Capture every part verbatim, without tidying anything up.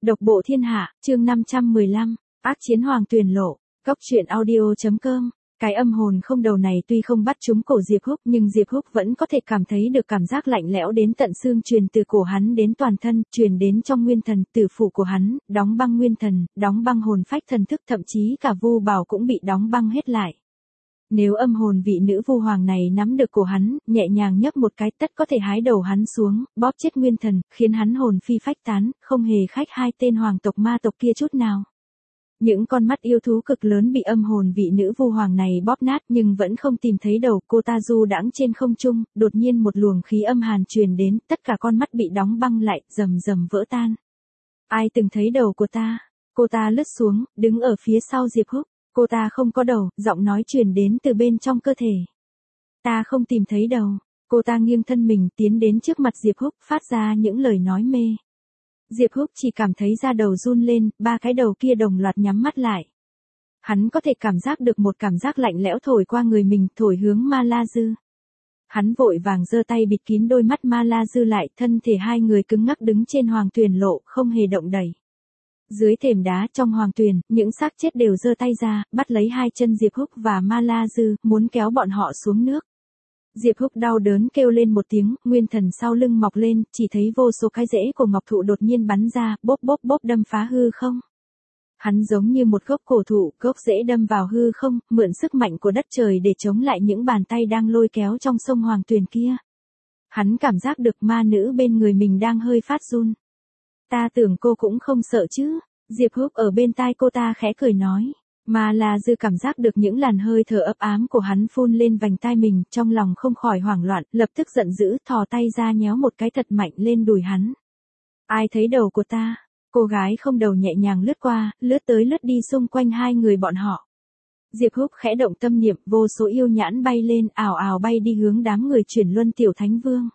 Độc bộ thiên hạ, chương năm trăm mười lăm, ác chiến hoàng tuyền lộ, cốc truyện audio.com. Cái âm hồn không đầu này tuy không bắt trúng cổ Diệp Húc nhưng Diệp Húc vẫn có thể cảm thấy được cảm giác lạnh lẽo đến tận xương truyền từ cổ hắn đến toàn thân, truyền đến trong nguyên thần, tử phủ của hắn, đóng băng nguyên thần, đóng băng hồn phách thần thức, thậm chí cả vu bảo cũng bị đóng băng hết lại. Nếu âm hồn vị nữ vu hoàng này nắm được cổ hắn, nhẹ nhàng nhấc một cái tất có thể hái đầu hắn xuống, bóp chết nguyên thần, khiến hắn hồn phi phách tán, không hề khách hai tên hoàng tộc ma tộc kia chút nào. Những con mắt yêu thú cực lớn bị âm hồn vị nữ vu hoàng này bóp nát nhưng vẫn không tìm thấy đầu, cô ta du đãng trên không trung, đột nhiên một luồng khí âm hàn truyền đến, tất cả con mắt bị đóng băng lại, rầm rầm vỡ tan. Ai từng thấy đầu của ta? Cô ta lướt xuống, đứng ở phía sau Diệp Húc. Cô ta không có đầu, giọng nói truyền đến từ bên trong cơ thể. Ta không tìm thấy đầu. Cô ta nghiêng thân mình tiến đến trước mặt Diệp Húc, phát ra những lời nói mê. Diệp Húc chỉ cảm thấy da đầu run lên, ba cái đầu kia đồng loạt nhắm mắt lại. Hắn có thể cảm giác được một cảm giác lạnh lẽo thổi qua người mình, thổi hướng Ma La Dư. Hắn vội vàng giơ tay bịt kín đôi mắt Ma La Dư lại, thân thể hai người cứng ngắc đứng trên hoàng tuyền lộ, không hề động đậy. Dưới thềm đá trong hoàng tuyền, những xác chết đều giơ tay ra, bắt lấy hai chân Diệp Húc và Ma La Dư, muốn kéo bọn họ xuống nước. Diệp Húc đau đớn kêu lên một tiếng, nguyên thần sau lưng mọc lên, chỉ thấy vô số cái rễ của ngọc thụ đột nhiên bắn ra, bốp bốp bốp đâm phá hư không. Hắn giống như một gốc cổ thụ, gốc rễ đâm vào hư không, mượn sức mạnh của đất trời để chống lại những bàn tay đang lôi kéo trong sông hoàng tuyền kia. Hắn cảm giác được ma nữ bên người mình đang hơi phát run. Ta tưởng cô cũng không sợ chứ. Diệp Húc ở bên tai cô ta khẽ cười nói. Ma La Dư cảm giác được những làn hơi thở ấp ám của hắn phun lên vành tai mình, trong lòng không khỏi hoảng loạn, lập tức giận dữ, thò tay ra nhéo một cái thật mạnh lên đùi hắn. Ai thấy đầu của ta? Cô gái không đầu nhẹ nhàng lướt qua, lướt tới lướt đi xung quanh hai người bọn họ. Diệp Húc khẽ động tâm niệm, vô số yêu nhãn bay lên, ảo ảo bay đi hướng đám người Chuyển Luân Tiểu Thánh Vương.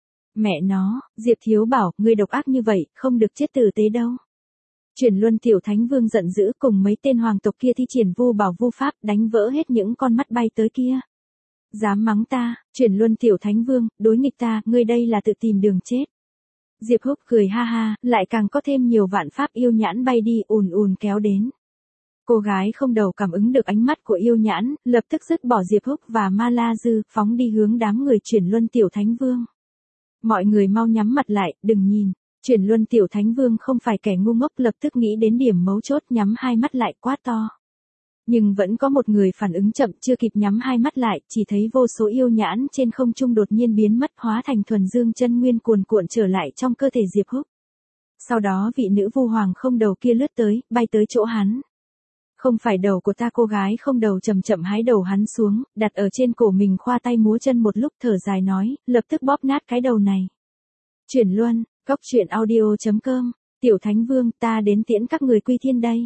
Mẹ nó, Diệp Thiếu bảo, ngươi độc ác như vậy, không được chết tử tế đâu. Chuyển Luân Tiểu Thánh Vương giận dữ cùng mấy tên hoàng tộc kia thi triển vu bảo vu pháp, đánh vỡ hết những con mắt bay tới kia. Dám mắng ta, Chuyển Luân Tiểu Thánh Vương, đối nghịch ta, ngươi đây là tự tìm đường chết. Diệp Húc cười ha ha, lại càng có thêm nhiều vạn pháp yêu nhãn bay đi ùn ùn kéo đến. Cô gái không đầu cảm ứng được ánh mắt của yêu nhãn, lập tức dứt bỏ Diệp Húc và Ma La Dư, phóng đi hướng đám người Chuyển Luân Tiểu Thánh Vương. Mọi người mau nhắm mặt lại, đừng nhìn. Chuyển Luân Tiểu Thánh Vương không phải kẻ ngu ngốc, lập tức nghĩ đến điểm mấu chốt, nhắm hai mắt lại quát to. Nhưng vẫn có một người phản ứng chậm, chưa kịp nhắm hai mắt lại, chỉ thấy vô số yêu nhãn trên không trung đột nhiên biến mất, hóa thành thuần dương chân nguyên cuồn cuộn trở lại trong cơ thể Diệp Húc. Sau đó vị nữ vu hoàng không đầu kia lướt tới, bay tới chỗ hắn. Không phải đầu của ta, cô gái không đầu chậm chậm hái đầu hắn xuống, đặt ở trên cổ mình, khoa tay múa chân một lúc thở dài nói, lập tức bóp nát cái đầu này. Chuyển Luân, cốc truyện audio.com, Tiểu Thánh Vương, ta đến tiễn các người quy thiên đây.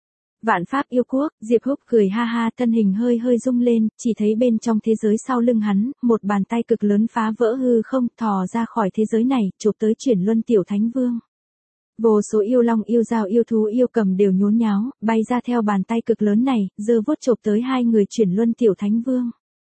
Vạn pháp yêu quốc, Diệp Húc cười ha ha, thân hình hơi hơi rung lên, chỉ thấy bên trong thế giới sau lưng hắn, một bàn tay cực lớn phá vỡ hư không, thò ra khỏi thế giới này, chụp tới Chuyển Luân Tiểu Thánh Vương. Vô số yêu long, yêu dao, yêu thú, yêu cầm đều nhốn nháo, bay ra theo bàn tay cực lớn này, giơ vuốt chộp tới hai người Chuyển Luân Tiểu Thánh Vương.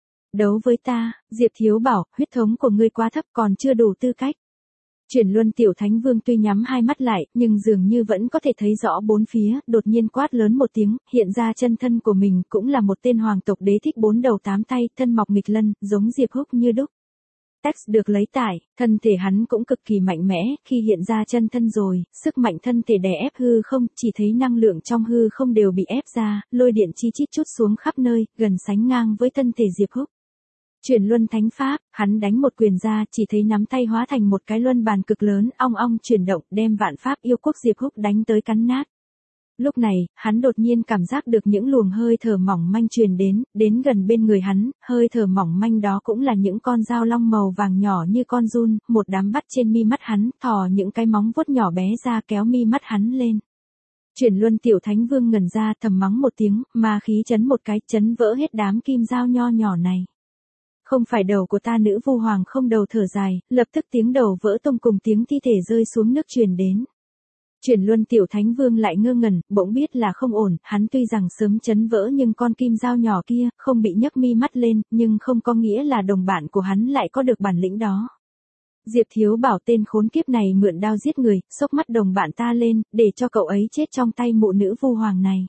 Đấu với ta, Diệp Thiếu bảo, huyết thống của ngươi quá thấp, còn chưa đủ tư cách. Chuyển Luân Tiểu Thánh Vương tuy nhắm hai mắt lại, nhưng dường như vẫn có thể thấy rõ bốn phía, đột nhiên quát lớn một tiếng, hiện ra chân thân của mình, cũng là một tên hoàng tộc đế thích bốn đầu tám tay, thân mọc nghịch lân, giống Diệp Húc như đúc. Text được lấy tải, thân thể hắn cũng cực kỳ mạnh mẽ, khi hiện ra chân thân rồi, sức mạnh thân thể đè ép hư không, chỉ thấy năng lượng trong hư không đều bị ép ra, lôi điện chi chít chút xuống khắp nơi, gần sánh ngang với thân thể Diệp Húc. Chuyển Luân Thánh Pháp, hắn đánh một quyền ra, chỉ thấy nắm tay hóa thành một cái luân bàn cực lớn, ong ong chuyển động, đem vạn pháp yêu quốc Diệp Húc đánh tới cắn nát. Lúc này, hắn đột nhiên cảm giác được những luồng hơi thở mỏng manh truyền đến, đến gần bên người hắn, hơi thở mỏng manh đó cũng là những con dao long màu vàng nhỏ như con giun, một đám bắt trên mi mắt hắn, thò những cái móng vuốt nhỏ bé ra kéo mi mắt hắn lên. Chuyển Luân Tiểu Thánh Vương ngẩn ra, thầm mắng một tiếng, ma khí chấn một cái, chấn vỡ hết đám kim dao nho nhỏ này. Không phải đầu của ta, nữ vu hoàng không đầu thở dài, lập tức tiếng đầu vỡ tung cùng tiếng thi thể rơi xuống nước truyền đến. Chuyển Luân Tiểu Thánh Vương lại ngơ ngẩn, bỗng biết là không ổn, hắn tuy rằng sớm chấn vỡ nhưng con kim dao nhỏ kia không bị nhấc mi mắt lên, nhưng không có nghĩa là đồng bạn của hắn lại có được bản lĩnh đó. Diệp Thiếu Bảo tên khốn kiếp này mượn đao giết người, xốc mắt đồng bạn ta lên, để cho cậu ấy chết trong tay mụ nữ vu hoàng này.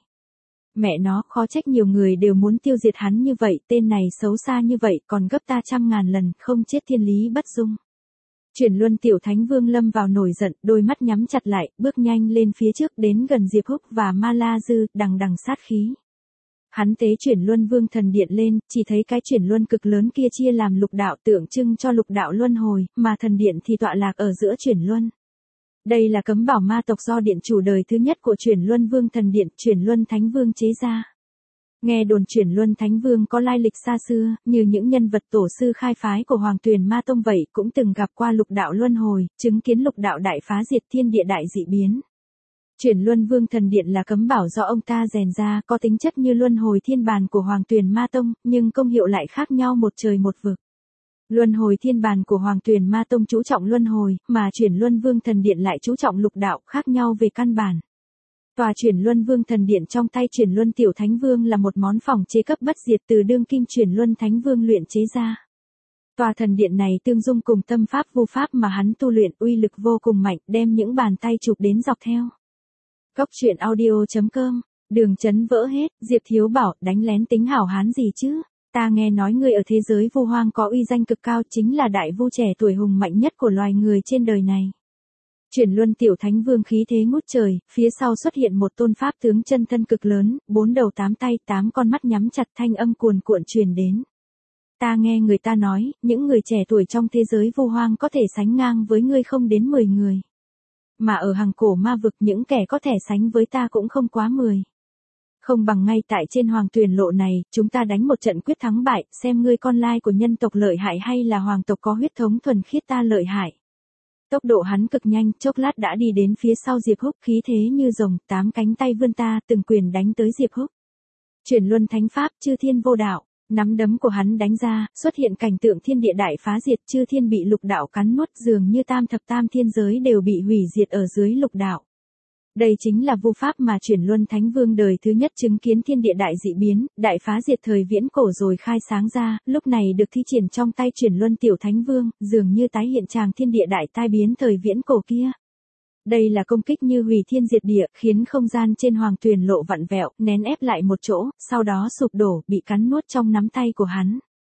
Mẹ nó, khó trách nhiều người đều muốn tiêu diệt hắn như vậy, tên này xấu xa như vậy, còn gấp ta trăm ngàn lần, không chết thiên lý bất dung. Chuyển Luân Tiểu Thánh Vương lâm vào nổi giận, đôi mắt nhắm chặt lại, bước nhanh lên phía trước đến gần Diệp Húc và Ma La Dư, đằng đằng sát khí. Hắn tế Chuyển Luân Vương Thần Điện lên, chỉ thấy cái Chuyển Luân cực lớn kia chia làm lục đạo tượng trưng cho lục đạo luân hồi, mà thần điện thì tọa lạc ở giữa Chuyển Luân. Đây là cấm bảo ma tộc do điện chủ đời thứ nhất của Chuyển Luân Vương Thần Điện, Chuyển Luân Thánh Vương chế ra. Nghe đồn Chuyển Luân Thánh Vương có lai lịch xa xưa, như những nhân vật tổ sư khai phái của Hoàng Tuyền Ma Tông vậy, cũng từng gặp qua lục đạo luân hồi, chứng kiến lục đạo đại phá diệt thiên địa đại dị biến. Chuyển Luân Vương Thần Điện là cấm bảo do ông ta rèn ra, có tính chất như luân hồi thiên bàn của Hoàng Tuyền Ma Tông, nhưng công hiệu lại khác nhau một trời một vực. Luân hồi thiên bàn của Hoàng Tuyền Ma Tông chú trọng luân hồi, mà Chuyển Luân Vương Thần Điện lại chú trọng lục đạo, khác nhau về căn bản. Tòa Chuyển Luân Vương Thần Điện trong tay Chuyển Luân Tiểu Thánh Vương là một món phòng chế cấp bất diệt từ đương kim Chuyển Luân Thánh Vương luyện chế ra. Tòa thần điện này tương dung cùng tâm pháp vô pháp mà hắn tu luyện, uy lực vô cùng mạnh, đem những bàn tay chụp đến dọc theo. Cốc truyện audio chấm com, Đường Chấn vỡ hết, Diệp Thiếu Bảo, đánh lén tính hảo hán gì chứ? Ta nghe nói ngươi ở thế giới vu hoang có uy danh cực cao, chính là đại vu trẻ tuổi hùng mạnh nhất của loài người trên đời này. Chuyển Luân Tiểu Thánh Vương khí thế ngút trời, phía sau xuất hiện một tôn pháp tướng chân thân cực lớn, bốn đầu tám tay, tám con mắt nhắm chặt, thanh âm cuồn cuộn truyền đến. Ta nghe người ta nói, những người trẻ tuổi trong thế giới vu hoang có thể sánh ngang với ngươi không đến mười người. Mà ở hàng cổ ma vực những kẻ có thể sánh với ta cũng không quá mười. Không bằng ngay tại trên Hoàng Tuyền lộ này, chúng ta đánh một trận quyết thắng bại, xem ngươi con lai của nhân tộc lợi hại hay là hoàng tộc có huyết thống thuần khiết ta lợi hại. Tốc độ hắn cực nhanh, chốc lát đã đi đến phía sau Diệp Húc, khí thế như rồng, tám cánh tay vươn ta, từng quyền đánh tới Diệp Húc. Chuyển Luân Thánh Pháp, chư thiên vô đạo, nắm đấm của hắn đánh ra, xuất hiện cảnh tượng thiên địa đại phá diệt, chư thiên bị lục đạo cắn nuốt, dường như tam thập tam thiên giới đều bị hủy diệt ở dưới lục đạo. Đây chính là vu pháp mà Chuyển Luân Thánh Vương đời thứ nhất chứng kiến thiên địa đại dị biến, đại phá diệt thời viễn cổ rồi khai sáng ra, lúc này được thi triển trong tay Chuyển Luân Tiểu Thánh Vương, dường như tái hiện tràng thiên địa đại tai biến thời viễn cổ kia. Đây là công kích như hủy thiên diệt địa, khiến không gian trên Hoàng Tuyền lộ vặn vẹo, nén ép lại một chỗ, sau đó sụp đổ, bị cắn nuốt trong nắm tay của hắn.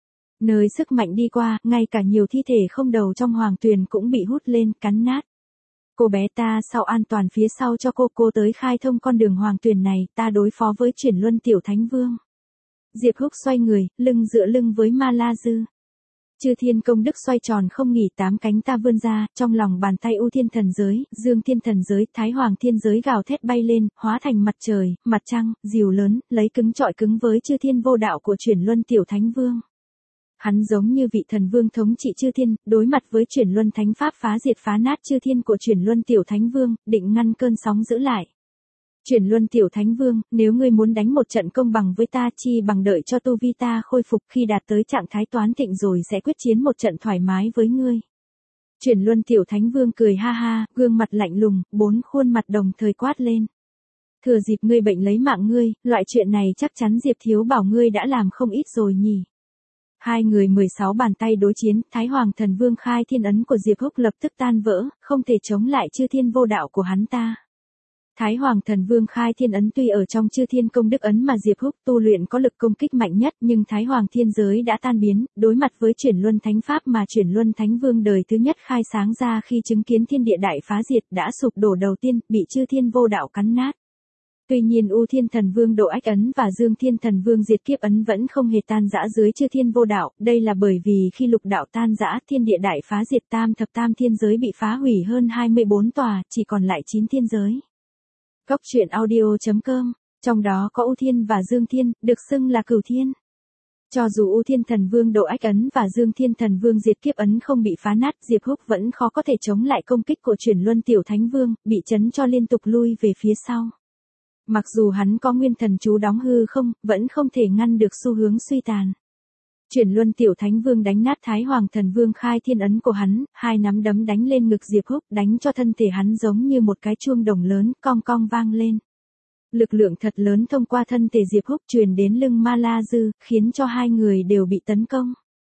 Nơi sức mạnh đi qua, ngay cả nhiều thi thể không đầu trong Hoàng Tuyền cũng bị hút lên, cắn nát. Cô bé ta sau an toàn phía sau cho cô, cô tới khai thông con đường Hoàng Tuyền này, ta đối phó với Chuyển Luân Tiểu Thánh Vương. Diệp Húc xoay người, lưng dựa lưng với Ma La Dư. Chư thiên công đức xoay tròn không nghỉ, tám cánh ta vươn ra, trong lòng bàn tay U Thiên Thần Giới, Dương Thiên Thần Giới, Thái Hoàng Thiên Giới gào thét bay lên, hóa thành mặt trời, mặt trăng, diều lớn, lấy cứng trọi cứng với chư thiên vô đạo của Chuyển Luân Tiểu Thánh Vương. Hắn giống như vị thần vương thống trị chư thiên, đối mặt với Chuyển Luân Thánh Pháp phá diệt phá nát chư thiên của Chuyển Luân Tiểu Thánh Vương, định ngăn cơn sóng giữ lại. Chuyển Luân Tiểu Thánh Vương, nếu ngươi muốn đánh một trận công bằng với ta, chi bằng đợi cho tu vi ta khôi phục, khi đạt tới trạng thái toán thịnh rồi sẽ quyết chiến một trận thoải mái với ngươi. Chuyển Luân Tiểu Thánh Vương cười ha ha, gương mặt lạnh lùng, bốn khuôn mặt đồng thời quát lên. Thừa dịp ngươi bệnh lấy mạng ngươi, loại chuyện này chắc chắn Diệp Thiếu Bảo ngươi đã làm không ít rồi nhỉ. Hai người mười sáu bàn tay đối chiến, Thái Hoàng Thần Vương khai thiên ấn của Diệp Húc lập tức tan vỡ, không thể chống lại chư thiên vô đạo của hắn ta. Thái Hoàng Thần Vương khai thiên ấn tuy ở trong chư thiên công đức ấn mà Diệp Húc tu luyện có lực công kích mạnh nhất, nhưng Thái Hoàng Thiên Giới đã tan biến, đối mặt với Chuyển Luân Thánh Pháp mà Chuyển Luân Thánh Vương đời thứ nhất khai sáng ra khi chứng kiến thiên địa đại phá diệt đã sụp đổ đầu tiên, bị chư thiên vô đạo cắn nát. Tuy nhiên U Thiên Thần Vương độ ách ấn và Dương Thiên Thần Vương diệt kiếp ấn vẫn không hề tan rã dưới chư thiên vô đạo, đây là bởi vì khi lục đạo tan rã, thiên địa đại phá diệt, tam thập tam thiên giới bị phá hủy hơn hai mươi bốn tòa, chỉ còn lại chín thiên giới. Cốc truyện audio chấm com, trong đó có U Thiên và Dương Thiên, được xưng là Cửu Thiên. Cho dù U Thiên Thần Vương độ ách ấn và Dương Thiên Thần Vương diệt kiếp ấn không bị phá nát, Diệp Húc vẫn khó có thể chống lại công kích của Chuyển Luân Tiểu Thánh Vương, bị chấn cho liên tục lui về phía sau. Mặc dù hắn có nguyên thần chú đóng hư không, vẫn không thể ngăn được xu hướng suy tàn. Chuyển Luân Tiểu Thánh Vương đánh nát Thái Hoàng Thần Vương khai thiên ấn của hắn, hai nắm đấm đánh lên ngực Diệp Húc, đánh cho thân thể hắn giống như một cái chuông đồng lớn, cong cong vang lên. Lực lượng thật lớn thông qua thân thể Diệp Húc truyền đến lưng Ma La Dư, khiến cho hai người đều bị tấn công.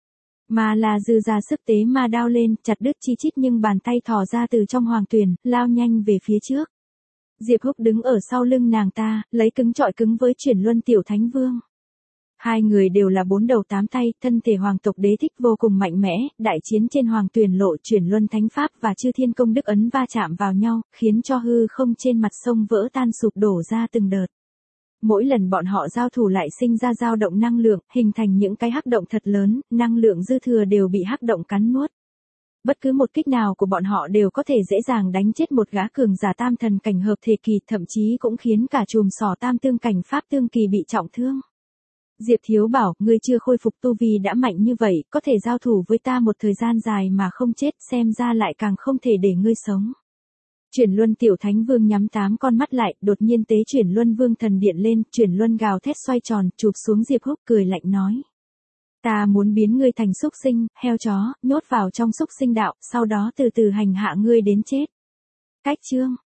Mà là dư ra sức tế ma đao lên, chặt đứt chi chít nhưng bàn tay thò ra từ trong hoàng tuyển, lao nhanh về phía trước. Diệp Húc đứng ở sau lưng nàng ta, lấy cứng trọi cứng với Chuyển Luân Tiểu Thánh Vương. Hai người đều là bốn đầu tám tay, thân thể hoàng tộc đế thích vô cùng mạnh mẽ, đại chiến trên hoàng tuyển lộ Chuyển Luân Thánh Pháp và Chư Thiên Công Đức Ấn va chạm vào nhau, khiến cho hư không trên mặt sông vỡ tan sụp đổ ra từng đợt. Mỗi lần bọn họ giao thủ lại sinh ra dao động năng lượng, hình thành những cái hắc động thật lớn, năng lượng dư thừa đều bị hắc động cắn nuốt. Bất cứ một kích nào của bọn họ đều có thể dễ dàng đánh chết một gã cường giả tam thần cảnh hợp thể kỳ, thậm chí cũng khiến cả chùm sò tam tương cảnh pháp tương kỳ bị trọng thương. Diệp Thiếu bảo, ngươi chưa khôi phục tu vi đã mạnh như vậy, có thể giao thủ với ta một thời gian dài mà không chết, xem ra lại càng không thể để ngươi sống. Chuyển Luân Tiểu Thánh Vương nhắm tám con mắt lại, đột nhiên tế Chuyển Luân Vương thần điện lên, Chuyển Luân gào thét xoay tròn, chụp xuống Diệp Húc, cười lạnh nói. Ta muốn biến ngươi thành súc sinh, heo chó, nhốt vào trong súc sinh đạo, sau đó từ từ hành hạ ngươi đến chết. Cách chương